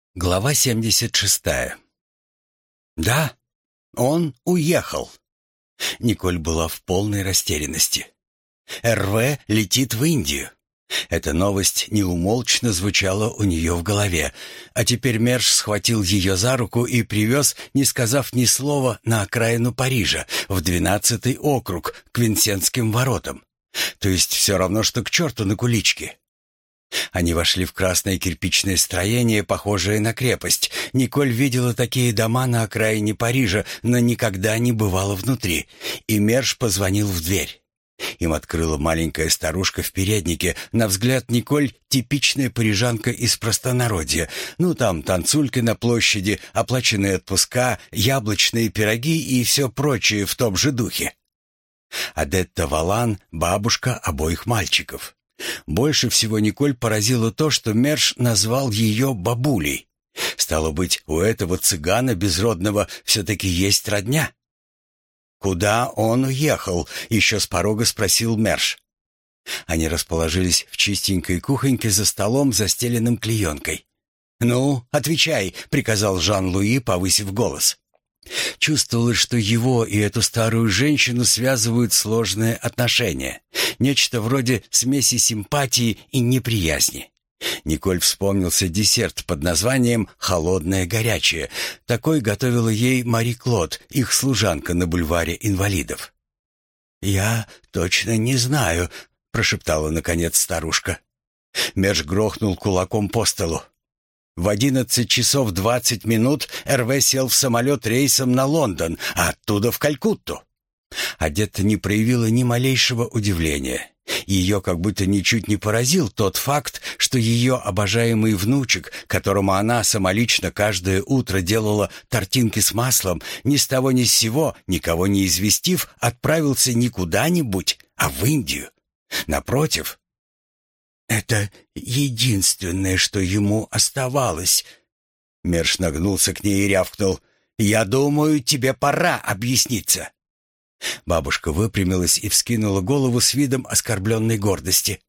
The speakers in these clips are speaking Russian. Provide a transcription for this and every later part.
Глава 76. Да, он уехал. Николь была в полной растерянности. РВ летит в Индию. Эта новость неумолчно звучала у нее в голове, а теперь Мерш схватил ее за руку и привез, не сказав ни слова, на окраину Парижа, в 12-й округ, к Винсентским воротам. То есть все равно, что к черту на куличке. Они вошли в красное кирпичное строение, похожее на крепость. Николь видела такие дома на окраине Парижа, но никогда не бывала внутри. И Мерш позвонил в дверь. Им открыла маленькая старушка в переднике. На взгляд Николь типичная парижанка из простонародья. Ну, там танцульки на площади, оплаченные отпуска, яблочные пироги и все прочее в том же духе. Адетта Валан — бабушка обоих мальчиков. Больше всего Николь поразило то, что Мерш назвал ее бабулей. Стало быть, у этого цыгана безродного все-таки есть родня. «Куда он уехал?» — еще с порога спросил Мерш. Они расположились в чистенькой кухоньке за столом, застеленным клеенкой. «Ну, отвечай», — приказал Жан-Луи, повысив голос. Чувствовалось, что его и эту старую женщину связывают сложные отношения. Нечто вроде смеси симпатии и неприязни. Николь вспомнился десерт под названием «Холодное горячее». Такой готовила ей Мари Клод, их служанка на бульваре инвалидов. «Я точно не знаю», — прошептала наконец старушка. Мерш грохнул кулаком по столу. В 11 часов 20 минут РВ сел в самолет рейсом на Лондон, а оттуда в Калькутту. Адетта не проявила ни малейшего удивления. Ее как будто ничуть не поразил тот факт, что ее обожаемый внучек, которому она самолично каждое утро делала тортинки с маслом, ни с того ни с сего, никого не известив, отправился не куда-нибудь, а в Индию. Напротив, это единственное, что ему оставалось. Мерш нагнулся к ней и рявкнул: «Я думаю, тебе пора объясниться». Бабушка выпрямилась и вскинула голову с видом оскорбленной гордости.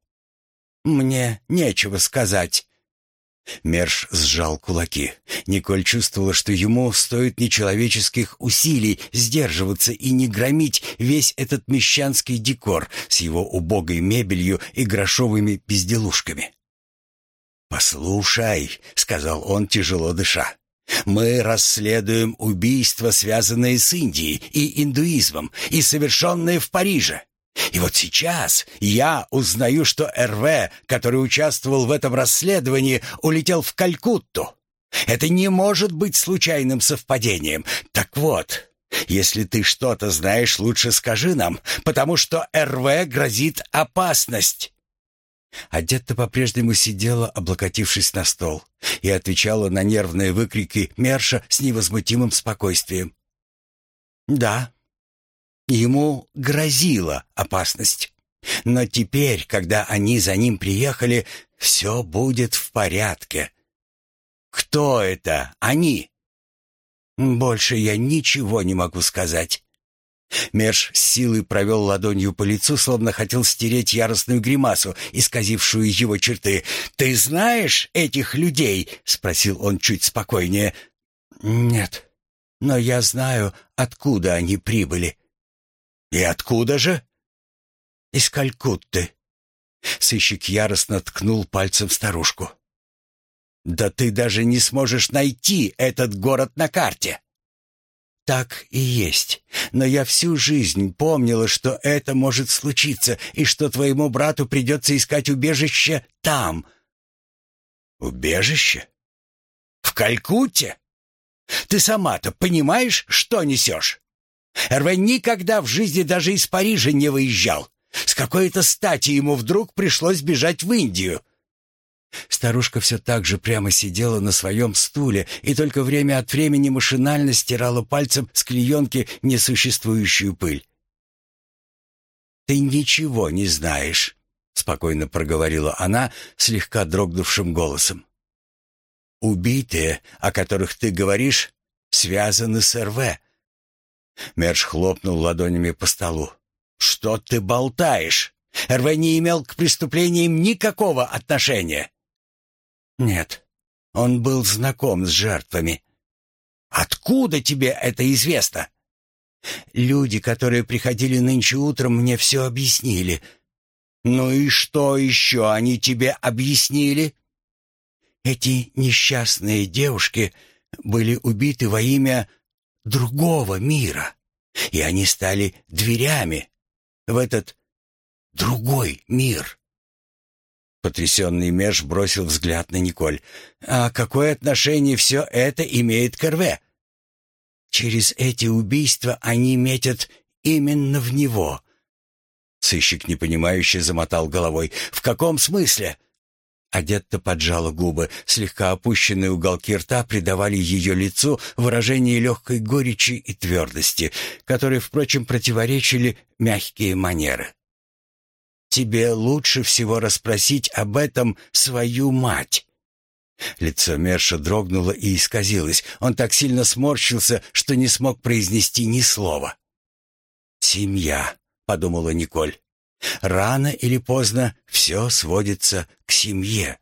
«Мне нечего сказать». Мерш сжал кулаки. Николь чувствовала, что ему стоит нечеловеческих усилий сдерживаться и не громить весь этот мещанский декор с его убогой мебелью и грошовыми безделушками. «Послушай», — сказал он, тяжело дыша, — «мы расследуем убийства, связанные с Индией и индуизмом, и совершенные в Париже. И вот сейчас я узнаю, что РВ, который участвовал в этом расследовании, улетел в Калькутту. Это не может быть случайным совпадением. Так вот, если ты что-то знаешь, лучше скажи нам, потому что РВ грозит опасность». Адетта по-прежнему сидела, облокотившись на стол, и отвечала на нервные выкрики Мерша с невозмутимым спокойствием. «Да, ему грозила опасность. Но теперь, когда они за ним приехали, все будет в порядке». «Кто это они?» «Больше я ничего не могу сказать». Мерш с силой провел ладонью по лицу, словно хотел стереть яростную гримасу, исказившую его черты. «Ты знаешь этих людей?» — спросил он чуть спокойнее. «Нет, но я знаю, откуда они прибыли». «И откуда же?» «Из Калькутты». Сыщик яростно ткнул пальцем в старушку. «Да ты даже не сможешь найти этот город на карте». «Так и есть. Но я всю жизнь помнила, что это может случиться, и что твоему брату придется искать убежище там». «Убежище? В Калькутте? Ты сама-то понимаешь, что несешь? РВ никогда в жизни даже из Парижа не выезжал. С какой-то стати ему вдруг пришлось бежать в Индию». Старушка все так же прямо сидела на своем стуле и только время от времени машинально стирала пальцем с клеенки несуществующую пыль. «Ты ничего не знаешь», — спокойно проговорила она слегка дрогнувшим голосом. «Убитые, о которых ты говоришь, связаны с РВ». Мерш хлопнул ладонями по столу. «Что ты болтаешь? РВ не имел к преступлениям никакого отношения». «Нет, Он был знаком с жертвами. Откуда тебе это известно? Люди, которые приходили нынче утром, мне все объяснили. Ну и что еще они тебе объяснили? Эти несчастные девушки были убиты во имя другого мира, и они стали дверями в этот другой мир. Потрясенный Меж бросил взгляд на Николь. «А какое отношение все это имеет к Эрве?» «Через эти убийства они метят именно в него». Сыщик непонимающе замотал головой. «В каком смысле?» Адетта поджала губы. Слегка опущенные уголки рта придавали ее лицу выражение легкой горечи и твердости, которые, впрочем, противоречили мягкие манеры. «Тебе лучше всего расспросить об этом свою мать». Лицо Мерша дрогнуло и исказилось. Он так сильно сморщился, что не смог произнести ни слова. «Семья», — подумала Николь. «Рано или поздно все сводится к семье».